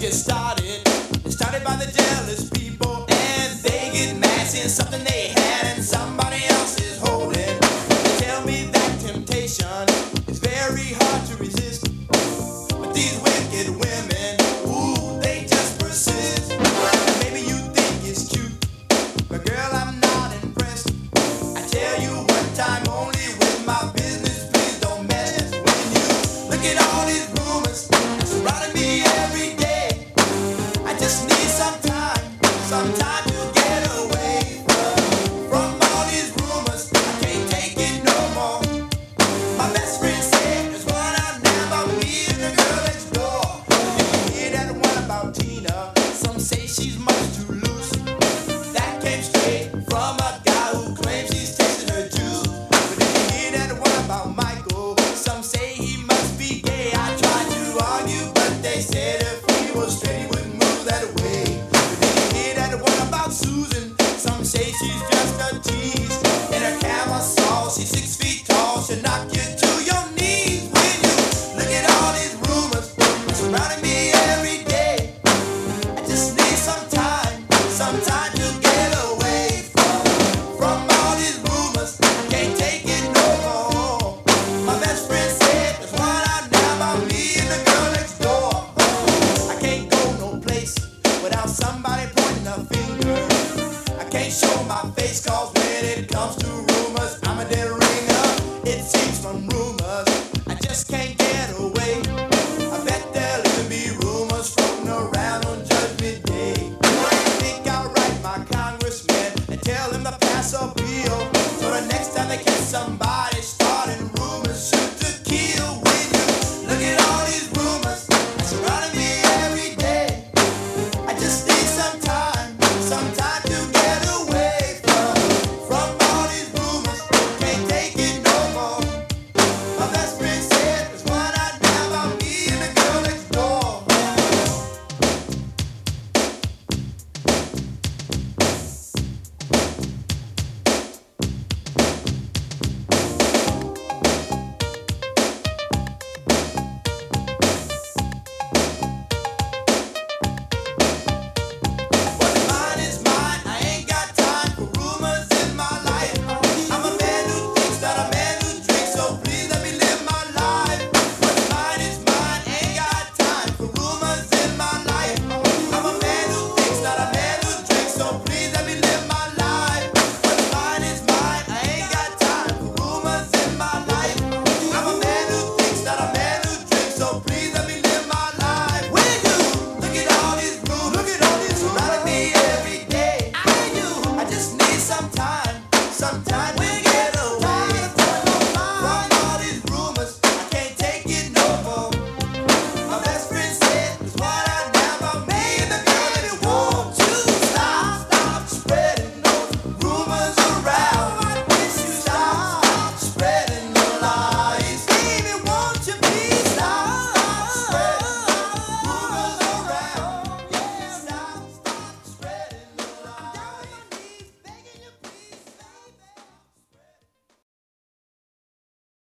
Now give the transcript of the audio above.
get started. It started by the jealous people, and they get mad seeing something they had and somebody else is holding. They tell me that temptation is very hard to resist, but these wicked women, ooh, they just persist. And maybe you think it's cute, but girl, I'm not impressed. I tell you one time only, with my business, please don't mess. When you look at all these rumors surrounding me every day, I just need some time to get away from all these rumors. I can't take it no more. My best friend said there's one out there about me and the girl next door. You hear that one about Tina? Some say she's much too loose. That came straight from a guy who claims he's tasting her juice. But then you hear that one about Michael? Some say he must be gay. I tried to argue, but they said